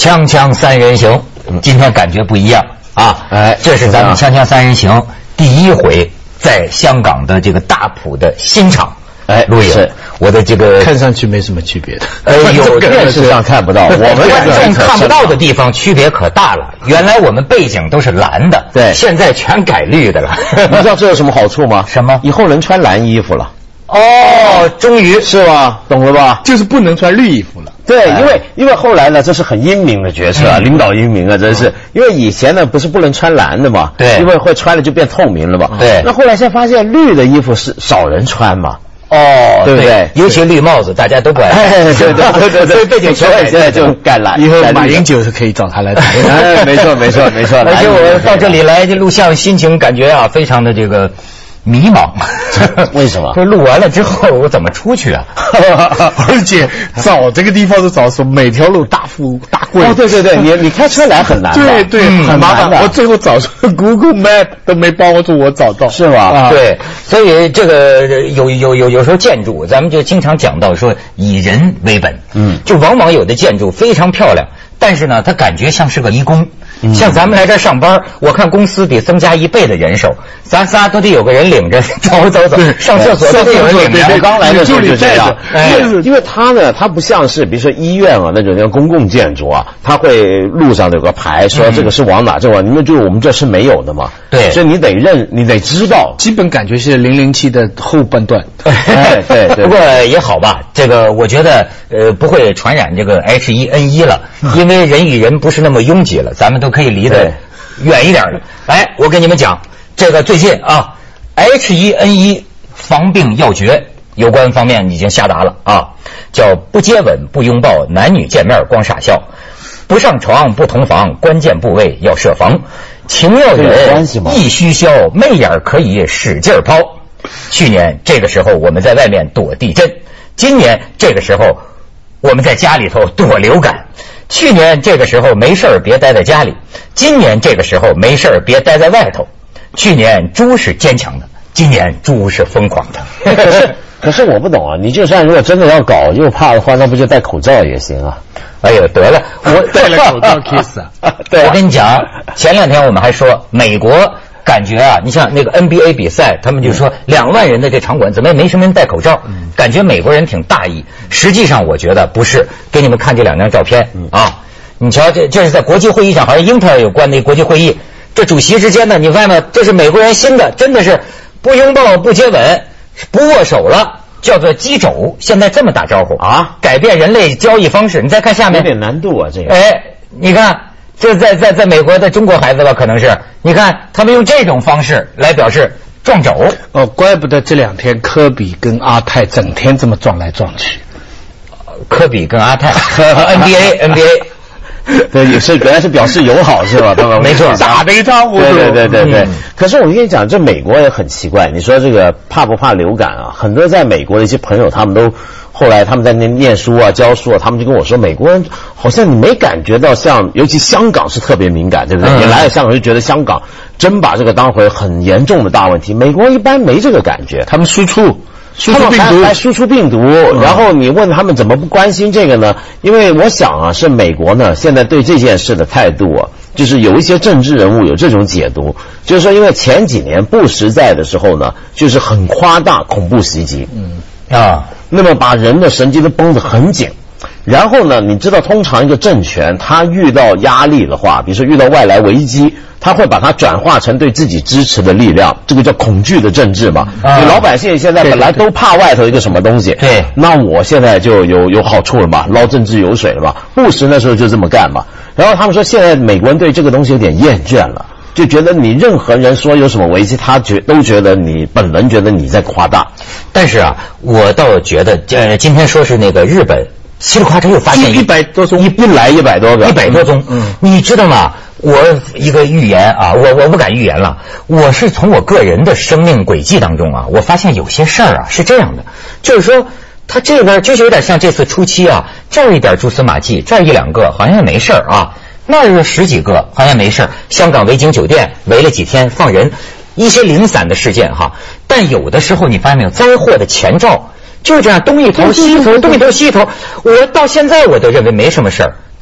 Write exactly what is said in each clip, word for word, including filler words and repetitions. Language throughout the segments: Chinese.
锵锵三人行，今天感觉不一样啊！哎，这是咱们锵锵三人行第一回在香港的这个大埔的新场哎录影。我的这个看上去没什么区别的， 呃，有电视上看不到，我们观众看不到的地方区别可大了。原来我们背景都是蓝的， 对， 现在全改绿的了。 你知道这有什么好处吗？ 什么？ 以后能穿蓝衣服了。 哦，终于是吧？懂了吧？ 就是不能穿绿衣服了。 对，因为因为后来呢，这是很英明的决策啊，领导英明啊，真是。因为以前呢不是不能穿蓝的嘛， 对， 因为会穿了就变透明了嘛， 对。 那后来现在发现绿的衣服是少人穿嘛。 哦， 对不对？ 尤其绿帽子，大家都不爱。 哎，对对对对对，所以背景球现在就改蓝。 以后马英九是可以找他来打。 哎，没错没错没错。 而且我到这里来这录像，心情感觉啊，非常的这个迷茫。 为什么？ 这录完了之后，我怎么出去啊？ 而且找这个地方是找说每条路大富大贵。 哦，对对对，你你开车来很难。 对对， 嗯、 很麻烦。我最后找出 Google Map 都没帮助我找到， 是吧？ 啊、对，所以这个有有有有时候建筑，咱们就经常讲到说以人为本。嗯，就往往有的建筑非常漂亮，但是呢，它感觉像是个遗工。像咱们来这上班，我看公司得增加一倍的人手，咱仨都得有个人领着走走走，上厕所都得有人领着。 我刚来的时候就这样， 哎， 因为它呢，它不像是比如说医院啊那种像公共建筑啊，它会路上有个牌说这个是往哪，这往，因为就我们这是没有的嘛。 对， 所以你得认，你得知道。 基本感觉是零零七的后半段。 对对对。 不过也好吧，这个我觉得呃不会传染这个 H 一 N 一 了，因为人与人不是那么拥挤了，咱们都可以离得远一点的。来，我跟你们讲，这个最近啊 ，H 一 N 一 防病要诀，有关方面已经下达了啊，叫不接吻、不拥抱，男女见面光傻笑，不上床、不同房，关键部位要设防，情要忍，意须消，媚眼可以使劲抛。去年这个时候我们在外面躲地震，今年这个时候我们在家里头躲流感。去年这个时候没事别待在家里，今年这个时候没事别待在外头。去年猪是坚强的，今年猪是疯狂的。 可是可是我不懂啊，你就算如果真的要搞又怕的话，那不就戴口罩也行啊？ 哎呦，得了，我戴了口罩 kiss 啊！ 对，我跟你讲，前两天我们还说美国感觉啊，你像那个 N B A 比赛，他们就说两万人的这场馆怎么也没什么人戴口罩，感觉美国人挺大意。实际上我觉得不是，给你们看这两张照片啊，你瞧这这是在国际会议上，好像英特尔有关的国际会议，这主席之间呢，你发现吗？这是美国人新的，真的是不拥抱、不接吻、不握手了。叫做击肘，现在这么打招呼啊，改变人类交易方式。你再看下面， 有点难度啊，这个。 哎，你看，这在在在美国的中国孩子吧，可能是，你看他们用这种方式来表示撞肘。 哦，怪不得这两天科比跟阿泰整天这么撞来撞去。 科比跟阿泰 ，N B A N B A。 对，也是，原来是表示友好是吧？他们没错， 打得一塌糊涂。 对对对对对。嗯、可是我跟你讲，这美国也很奇怪。你说这个怕不怕流感啊？很多在美国的一些朋友，他们都后来他们在那念书啊、教书啊，他们就跟我说，美国人好像你没感觉到像，尤其香港是特别敏感，对不对？嗯、你来了香港就觉得香港真把这个当回很严重的大问题。美国一般没这个感觉， 他们输出。输出病毒，来输出病毒，然后你问他们怎么不关心这个呢？因为我想啊，是美国呢现在对这件事的态度啊，就是有一些政治人物有这种解读，就是说，因为前几年布什在的时候呢，就是很夸大恐怖袭击，嗯啊，那么把人的神经都绷得很紧。然后呢，你知道，通常一个政权他遇到压力的话，比如说遇到外来危机，他会把它转化成对自己支持的力量，这个叫恐惧的政治嘛。啊、你老百姓现在本来都怕外头一个什么东西， 对， 那我现在就有有好处了嘛，捞政治油水了嘛。布什那时候就这么干嘛。然后他们说，现在美国人对这个东西有点厌倦了，就觉得你任何人说有什么危机，他觉都觉得你本人觉得你在夸大。 但是啊，我倒觉得，呃，今天说是那个日本。稀里哗嚓又发现一百多宗，一一来一百多个， 一百多宗。嗯，你知道吗？我一个预言啊，我我不敢预言了。我是从我个人的生命轨迹当中啊，我发现有些事儿啊是这样的，就是说，他这边就是有点像这次初期啊，这儿一点蛛丝马迹，这儿一两个好像也没事儿啊，那儿有十几个好像没事儿。香港维景酒店围了几天放人，一些零散的事件哈。但有的时候你发现没有，灾祸的前兆。就是这样，东一头西一头，东一头西一头。我到现在我都认为没什么事儿，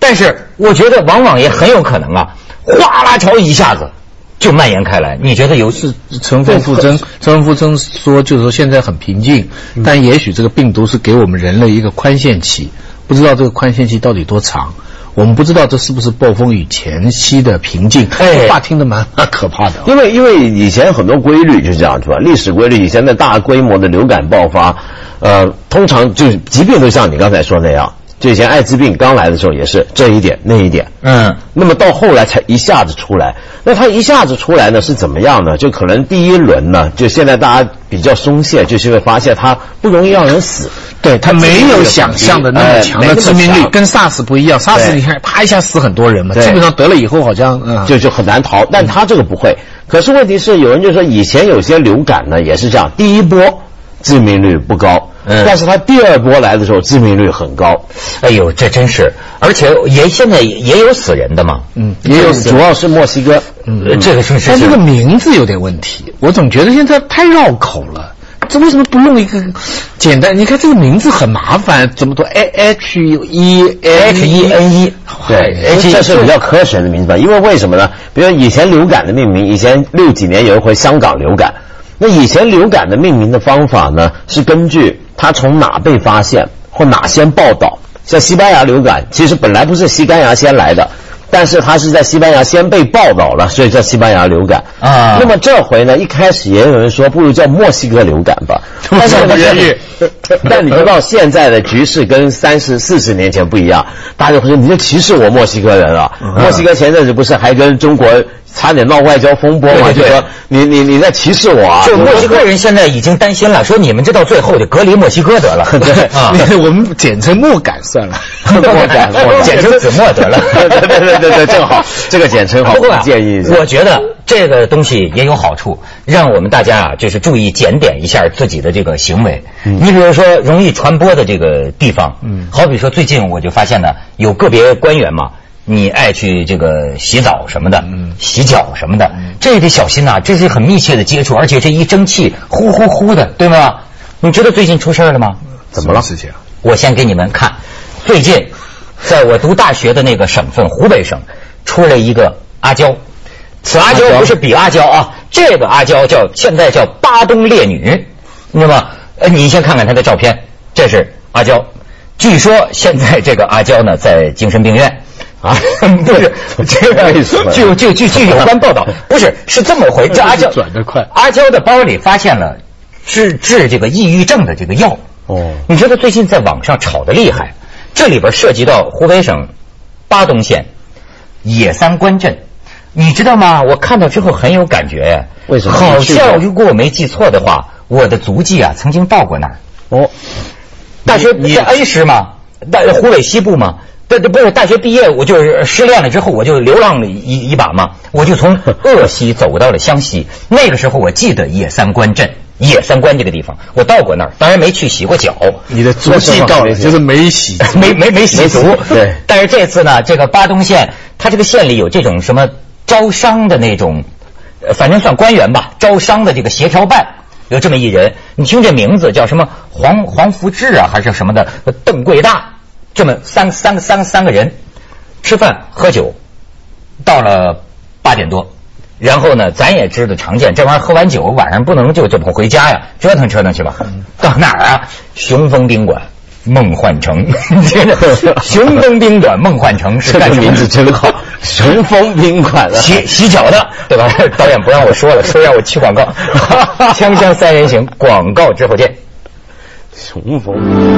但是我觉得往往也很有可能啊，哗啦潮一下子就蔓延开来。你觉得有是陈峰富珍？陈峰富珍说，就是说现在很平静，嗯、但也许这个病毒是给我们人类一个宽限期，不知道这个宽限期到底多长。我们不知道这是不是暴风雨前夕的平静，哎，话听得蛮可怕的。 因为因为以前很多规律就是这样子吧，历史规律，以前的大规模的流感爆发，呃，通常就疾病都像你刚才说那样，就以前艾滋病刚来的时候也是这一点那一点，嗯，那么到后来才一下子出来。那它一下子出来呢是怎么样呢？就可能第一轮呢，就现在大家比较松懈，就是因为发现它不容易让人死。 对，它没有想象的那么强的致命率，跟 SARS 不一样。SARS 你看，啪一下死很多人嘛，基本上得了以后好像嗯就就很难逃，但它这个不会。可是问题是，有人就说以前有些流感呢也是这样，第一波致命率不高，嗯，但是它第二波来的时候致命率很高。 哎呦，这真是，而且也现在也有死人的嘛， 嗯，也有，主要是墨西哥， 嗯，这个是，但这个名字有点问题，我总觉得现在太绕口了。这为什么不弄一个简单？你看这个名字很麻烦，怎么读 H E H E N E？ 对，这是比较科学的名字吧？因为为什么呢？比如以前流感的命名，以前六几年有一回香港流感，那以前流感的命名的方法呢，是根据它从哪被发现或哪先报道。像西班牙流感，其实本来不是西班牙先来的。但是它是在西班牙先被报道了，所以叫西班牙流感啊。那么这回呢，一开始也有人说不如叫墨西哥流感吧。但是但你知道现在的局势跟三十四十年前不一样，大家会说你就歧视我墨西哥人了。嗯、墨西哥前阵子不是还跟中国差点闹外交风波嘛？就说你你你在歧视我啊！ 就墨西哥人现在已经担心了，说你们这到最后就隔离墨西哥得了。 对啊，我们简称墨感算了， 墨感，简称子墨得了。 对对对对对，正好这个简称好， 不过建议。 我觉得这个东西也有好处，让我们大家啊，就是注意检点一下自己的这个行为。嗯、你比如说容易传播的这个地方，嗯，好比说最近我就发现呢，有个别官员嘛。你爱去这个洗澡什么的，嗯，洗脚什么的，嗯、这也得小心呐、啊。这是很密切的接触，而且这一蒸汽呼呼呼的，对吗？你知道最近出事了吗？ 怎么了？ 事情？ 我先给你们看，最近在我读大学的那个省份湖北省出了一个阿胶，此阿胶不是比阿胶啊，这个阿胶叫现在叫巴东烈女，你知道吗？呃，你先看看她的照片，这是阿胶。据说现在这个阿胶呢在精神病院。啊，不是这个，就就就据有关报道，不是是这么回事。这阿胶转得快， 阿胶的包里发现了治治这个抑郁症的这个药。哦，你知道最近在网上炒得厉害，这里边涉及到湖北省巴东县野三关镇，你知道吗？我看到之后很有感觉呀。 为什么？ 好像如果我没记错的话，我的足迹啊曾经到过那儿。哦，大学在恩施嘛，大湖北西部嘛。对对，不是大学毕业，我就是失恋了之后，我就流浪了一一把嘛，我就从鄂西走到了湘西。那个时候我记得野三关镇，野三关这个地方，我到过那儿，当然没去洗过脚。 你的足迹到了，就是没洗， 没没没洗足。对。但是这次呢，这个巴东县，它这个县里有这种什么招商的那种，反正算官员吧，招商的这个协调办。有这么一人，你听这名字叫什么黄黄福志啊，还是什么的，邓贵大。这么三三个三个三个人吃饭喝酒，到了八点多，然后呢，咱也知道常见，这玩意儿喝完酒晚上不能就这么回家呀，折腾折腾去吧。嗯、到哪儿啊？雄风宾馆、梦幻城，雄风宾馆、梦幻城是干什么？ 名字真好，雄风宾馆啊， 洗洗脚的，对吧？导演不让我说了，说让我去广告。锵锵三人行，广告之后见。 雄风。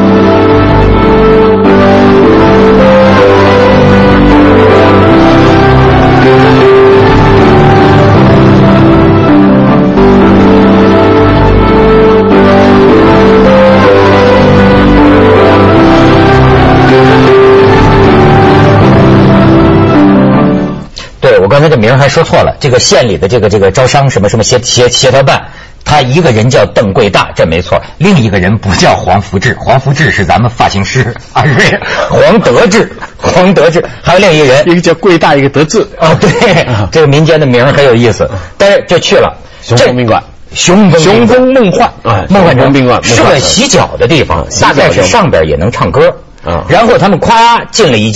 对，我刚才这名还说错了，这个县里的这个这个招商什么什么协协协调办，他一个人叫邓贵大，这没错，另一个人不叫黄福志，黄福志是咱们发型师啊，是黄德志，黄德志，还有另一个人， 一个叫贵大，一个德志啊，对，这个民间的名很有意思，但是就去了雄风宾馆， 雄风雄风梦幻啊，梦幻城宾馆是个洗脚的地方，大概是上边也能唱歌啊，然后他们夸进了一间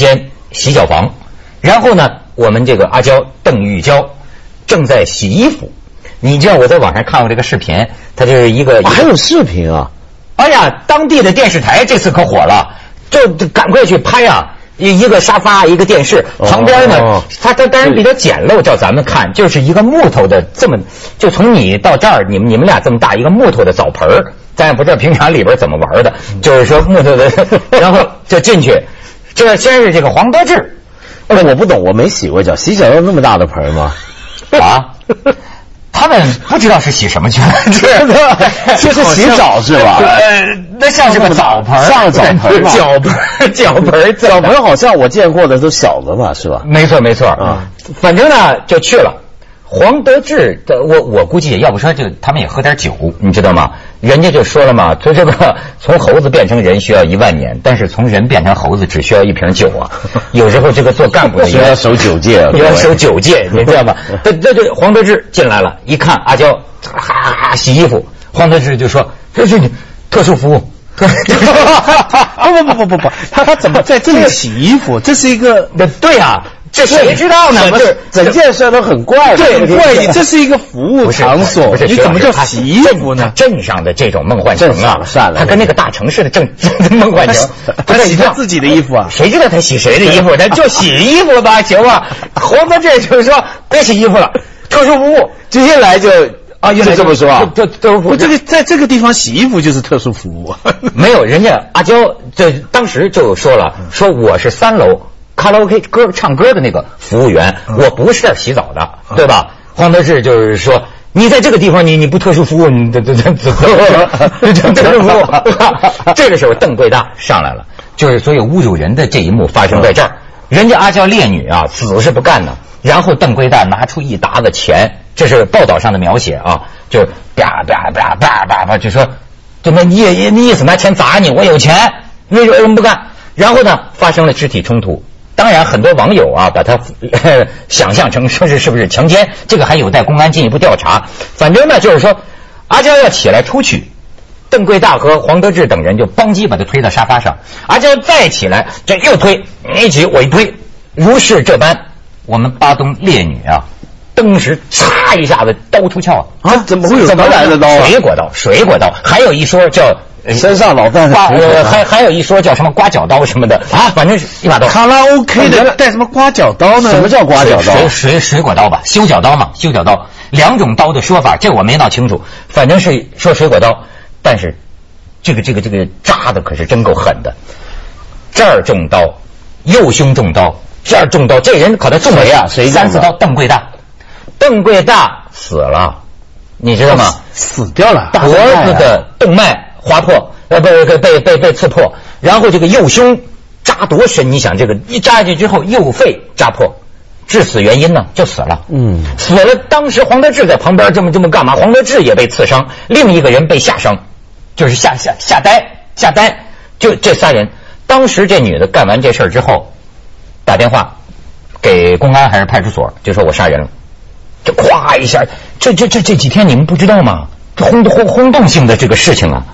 洗脚房，然后呢，我们这个阿娇邓玉娇正在洗衣服。你知道我在网上看过这个视频，它就是一个、 啊、还有视频啊！ 哎呀，当地的电视台这次可火了，就赶快去拍啊！一一个沙发，一个电视，旁边呢，哦、它它当然比较简陋，照咱们看就是一个木头的这么，就从你到这儿，你们你们俩这么大一个木头的澡盆儿，咱也不知道平常里边怎么玩的，就是说木头的，然后就进去，这先是这个黄德志， 哎，我不懂，我没洗过脚，洗脚要那么大的盆吗？ 啊？他们不知道是洗什么去了， 这是洗澡是吧？ 呃，那像是个澡盆， 像澡盆， 脚盆，脚盆， 脚盆好像我见过的都小的嘛，是吧？ 没错，没错啊。反正呢，就去了。黄德志的，我我估计要不说就他们也喝点酒，你知道吗？人家就说了嘛，说这个从猴子变成人需要一万年，但是从人变成猴子只需要一瓶酒啊。有时候这个做干部的也要守九戒， 也要守九戒，你知道吧？这这这黄德志进来了，一看阿娇哈哈洗衣服，黄德志就说这是你特殊服务。 不不不不不不，他他怎么在这里洗衣服？这是一个对啊。这谁知道呢？ 这整件事都很怪， 对，很怪异。这是一个服务场所，你怎么叫洗衣服呢？ 镇上的这种梦幻城啊， 算了， 他跟那个大城市的镇梦幻城， 他洗他自己的衣服啊？ 谁知道他洗谁的衣服？他就洗衣服吧，行吧？黄德志就是说别洗衣服了，特殊服务， 接下来就啊，就这么说啊， 特特殊服务。 这个在这个地方洗衣服就是特殊服务， 没有人家阿娇这当时就说了，说我是三楼。卡拉 OK 歌唱歌的那个服务员，我不是这儿洗澡的，对吧？黄德志就是说，你在这个地方，你你不特殊服务，你这这这这特殊服务。这个时候，邓贵大上来了，就是所有侮辱人的这一幕发生在这儿。人家阿娇烈女啊，死是不干的。然后邓贵大拿出一沓子钱，这是报道上的描写啊，就啪啪啪啪啪啪，就说怎么你你意思拿钱砸你？我有钱，你为什么不干？然后呢，发生了肢体冲突。当然，很多网友啊，把他呃想象成说是是不是强奸，这个还有待公安进一步调查。反正呢，就是说，阿娇要起来出去，邓贵大和黄德志等人就邦击把他推到沙发上。阿娇再起来，这又推，你一起我一推，如是这般，我们巴东烈女啊，当时嚓一下子刀出鞘啊！怎么会有怎么来的刀啊？ 水果刀，水果刀。还有一说叫。 身上老带刮呃，还还有一说叫什么刮脚刀什么的啊，反正是一把刀。 卡拉 OK 的带什么刮脚刀呢？ 什么叫刮脚刀？ 水水水果刀吧，修脚刀嘛，修脚刀。两种刀的说法，这我没闹清楚，反正是说水果刀，但是这个这个这个扎的可是真够狠的。这儿中刀，右胸中刀，这儿中刀，这人可能中了谁呀？谁三四刀？邓贵大，邓贵大死了，你知道吗？ 死掉了， 脖子的动脉。划破，呃，不，被被被被刺破，然后这个右胸扎多深？你想，这个一扎下去之后，右肺扎破，致死原因呢就死了。嗯，死了。当时黄德志在旁边这么这么干嘛？黄德志也被刺伤，另一个人被吓伤，就是吓吓吓呆吓呆。就这仨人，当时这女的干完这事儿之后，打电话给公安还是派出所，就说我杀人了，就咵一下，这这这这几天你们不知道吗？轰轰轰动性的这个事情啊！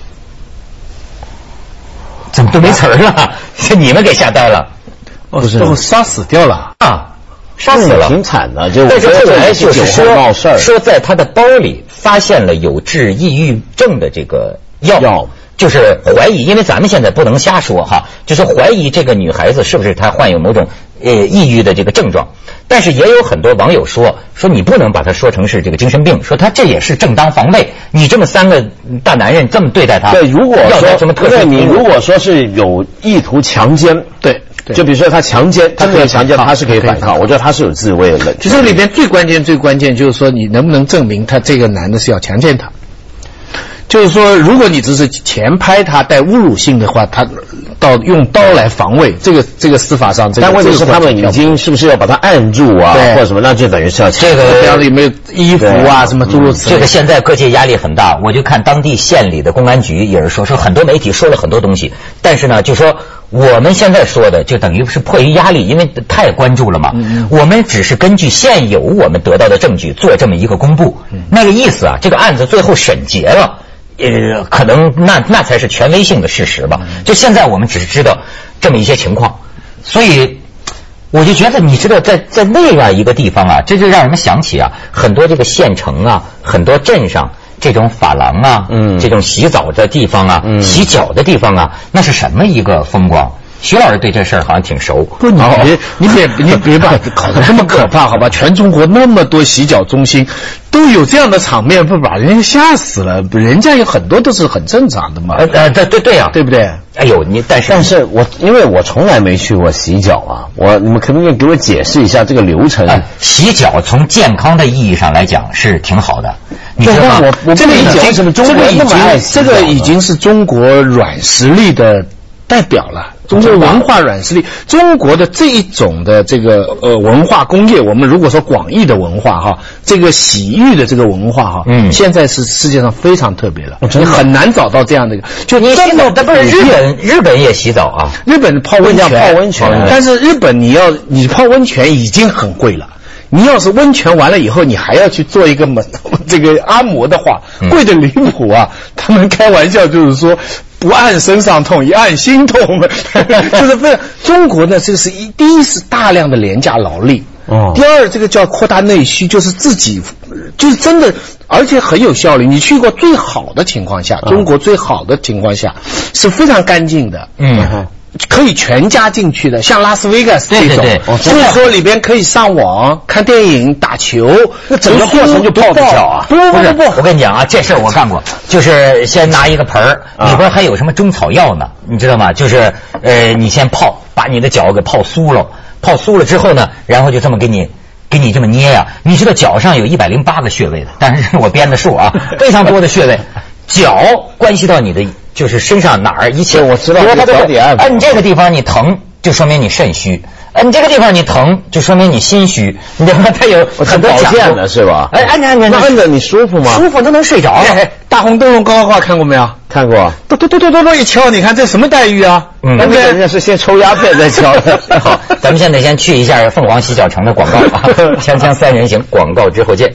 怎么都没词儿了？是你们给吓呆了？ 哦，是都杀死掉了啊，杀死了， 挺惨的。就但是后来就是说，说在他的包里发现了有治抑郁症的这个药，药就是怀疑，因为咱们现在不能瞎说哈，就是怀疑这个女孩子是不是她患有某种呃抑郁的这个症状。但是也有很多网友说，说你不能把它说成是这个精神病，说他这也是正当防卫。你这么三个大男人这么对待他， 对，如果说什么特殊， 你如果说是有意图强奸， 对， 就比如说他强奸，真的强奸，他是可以反抗。我觉得他是有自卫的能力。 其实里边最关键、最关键就是说，你能不能证明他这个男的是要强奸他？就是说，如果你只是前拍他带侮辱性的话，他到用刀来防卫，这个这个司法上，这个、 但问题是他们已经是不是要把他按住啊，或者什么，那就等于是要这个这样里面衣服啊什么诸如此类。 这个现在各界压力很大，我就看当地县里的公安局也是说，说很多媒体说了很多东西，但是呢，就说我们现在说的就等于是迫于压力，因为太关注了嘛。嗯、我们只是根据现有我们得到的证据做这么一个公布，嗯、那个意思啊，这个案子最后审结了。呃，可能那那才是权威性的事实吧。就现在我们只是知道这么一些情况，所以我就觉得，你知道，在在那样一个地方啊，这就让人们想起啊，很多这个县城啊，很多镇上这种发廊啊，嗯，这种洗澡的地方啊，嗯，洗脚的地方啊，那是什么一个风光？徐老师对这事儿好像挺熟。 不，你别你别你别把搞得这么可怕，好吧？全中国那么多洗脚中心，都有这样的场面，不把人家吓死了？人家有很多都是很正常的嘛。 呃呃，对对对呀， 对不对？ 哎呦，你但是但是我因为我从来没去过洗脚啊，我你们可不可以给我解释一下这个流程？ 哎，洗脚从健康的意义上来讲是挺好的，你知道吗？ 我我这个已经什么中国这个已人那么爱经这个已经是中国软实力的代表了。中国文化软实力，中国的这一种的这个呃文化工业，我们如果说广义的文化哈，这个洗浴的这个文化哈，嗯，现在是世界上非常特别了，你很难找到这样的一个。就你洗澡，不是日本，日本也洗澡啊， 日本泡温泉， 泡温泉， 但是日本你要你泡温泉已经很贵了。你要是温泉完了以后，你还要去做一个这个按摩的话，贵的离谱啊！他们开玩笑就是说，不按身上痛，一按心痛，就是非常。中国呢，这个是一第一是大量的廉价劳力，哦，第二这个叫扩大内需，就是自己就是真的，而且很有效率。你去过最好的情况下，中国最好的情况下是非常干净的，嗯。可以全家进去的，像拉斯维加斯这种，就是说里边可以上网、看电影、打球， 那整个过程就泡着脚啊！ 不不不不，我跟你讲啊，这事儿我干过，就是先拿一个盆儿，里边还有什么中草药呢，你知道吗？就是呃，你先泡，把你的脚给泡酥了，泡酥了之后呢，然后就这么给你给你这么捏呀。你知道脚上有一百零八个穴位的，但是我编的数啊，非常多的穴位，脚关系到你的。就是身上哪儿一切我知道， 比如他这个按这个地方你疼，就说明你肾虚；按这个地方你疼，就说明你心虚。你知道吗？它有很多保健的是吧？ 哎，按着按着， 那按着你舒服吗？ 舒服，都能睡着了。 哎，大红灯笼高高挂看过没有？ 看过。 咚咚咚咚咚咚一敲，你看这什么待遇啊？ 嗯，那人家是先抽鸦片再敲的。 好，咱们现在先去一下凤凰洗脚城的广告啊，锵锵三人行，广告之后见。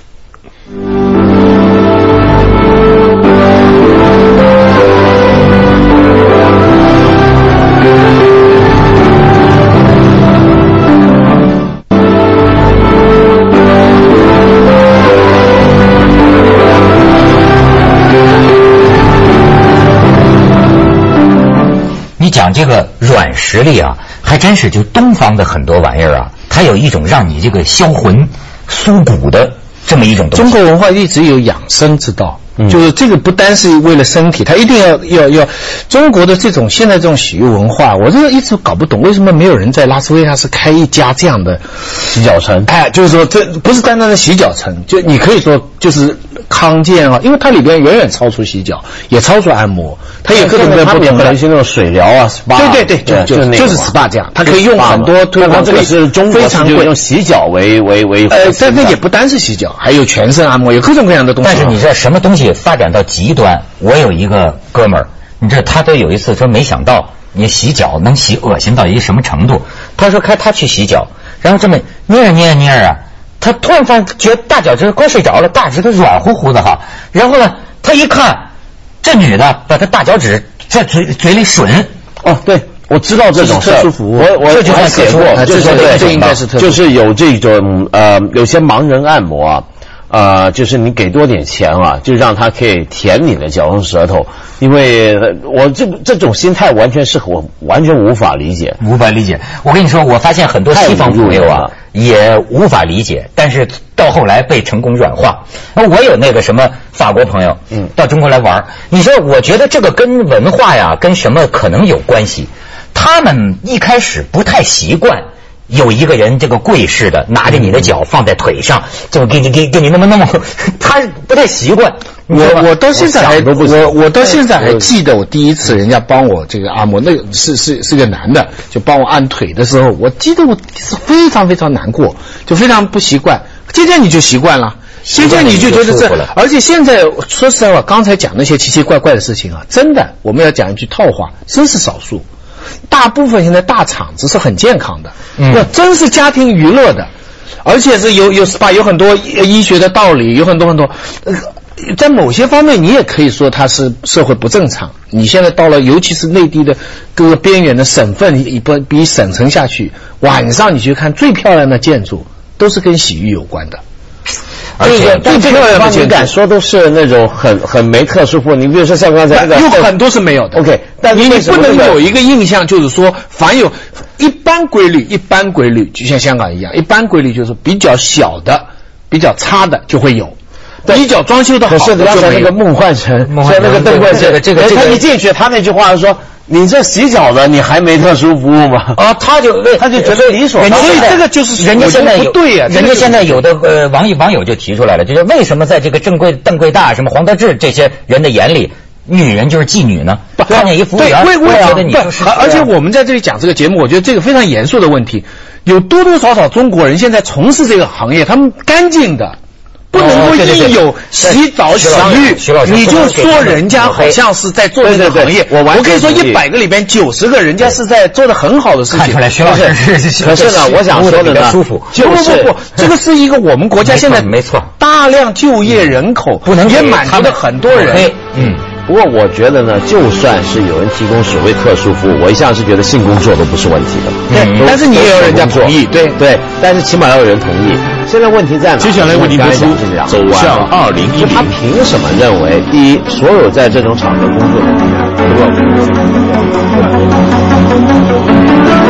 你讲这个软实力啊，还真是就东方的很多玩意儿啊，它有一种让你这个销魂、酥骨的这么一种东西。 中国文化一直有养生之道。嗯，就是这个不单是为了身体，他一定要要要中国的这种现在这种洗浴文化，我这个一直搞不懂为什么没有人在拉斯维加斯开一家这样的洗脚城。 哎，就是说这不是单单的洗脚城，就你可以说就是康健啊，因为它里边远远超出洗脚，也超出按摩，它有各种各样不同的一些那种水疗啊 S P A。 对对对，就就就是 S P A 这样，它可以用很多推广。 这个是中国非常贵，用洗脚为为为。 呃，但那也不单是洗脚，还有全身按摩，有各种各样的东西。 但是你知道什么东西发展到极端？我有一个哥们儿，你知道他都有一次说没想到你洗脚能洗恶心到一个什么程度。他说开他去洗脚，然后这么捏着捏着捏着啊，他突然发现觉得大脚趾快睡着了，大指头软乎乎的哈。然后呢，他一看这女的把他大脚趾在嘴嘴里吮。 哦，对，我知道这种事，我我就还写过， 这是这应该是特殊， 就是有这种呃有些盲人按摩啊。呃，就是你给多点钱啊，就让他可以舔你的脚用舌头，因为我这这种心态完全是我完全无法理解， 无法理解。我跟你说，我发现很多西方朋友啊也无法理解，但是到后来被成功软化。我有那个什么法国朋友，嗯，到中国来玩，你说我觉得这个跟文化呀，跟什么可能有关系？他们一开始不太习惯。有一个人这个跪式的拿着你的脚放在腿上，就给你给给你那么那么，他不太习惯。 我我到现在还我我到现在还记得我第一次人家帮我这个按摩，那个是是是个男的，就帮我按腿的时候，我记得我是非常非常难过，就非常不习惯。渐渐你就习惯了，渐渐你就觉得这，而且现在说实在话，刚才讲那些奇奇怪怪的事情啊，真的我们要讲一句套话，真是少数。大部分现在大厂子是很健康的，那、嗯、真是家庭娱乐的，而且是有有 S P A 有很多医学的道理，有很多很多。呃在某些方面，你也可以说它是社会不正常。你现在到了，尤其是内地的各个边缘的省份，比比省城下去，晚上你去看最漂亮的建筑，都是跟洗浴有关的。 而且最漂亮的你敢说都是那种很很没特殊服务。你比如说像刚才那个， 有很多是没有的。 OK， 但你你不能有一个印象，就是说凡有一般规律，一般规律就像香港一样，一般规律就是比较小的、比较差的就会有。比较装修的好， 可是刚才那个梦幻城，像那个邓冠这个这个这个， 他一进去，他那句话说：“你这洗脚的，你还没特殊服务吗？” 啊，他就他就觉得理所当然。 所以这个就是人家现在有对呀， 人家现在有的呃网友网友就提出来了，就是为什么在这个郑贵邓贵大、什么黄德志这些人的眼里，女人就是妓女呢？看见一服务员， 对，我觉得你就是。 而且我们在这里讲这个节目，我觉得这个非常严肃的问题，有多多少少中国人现在从事这个行业，他们干净的。不能够一有洗澡洗浴，你就说人家好像是在做这个行业。 我我可以说一百个里边九十个人家是在做的很好的事情。 看出来徐老师是， 可是呢，我想说的呢， 舒服。 不不不不，这个是一个我们国家现在没错大量就业人口， 不能也满足了很多人。 嗯。不过我觉得呢，就算是有人提供所谓特殊服务，我一向是觉得性工作都不是问题的。 对，但是你也要人家同意，对对，但是起码要有人同意。现在问题在哪？ 接下来为您播出走向二零一零。 他凭什么认为，第一，所有在这种场合工作的人都要工作？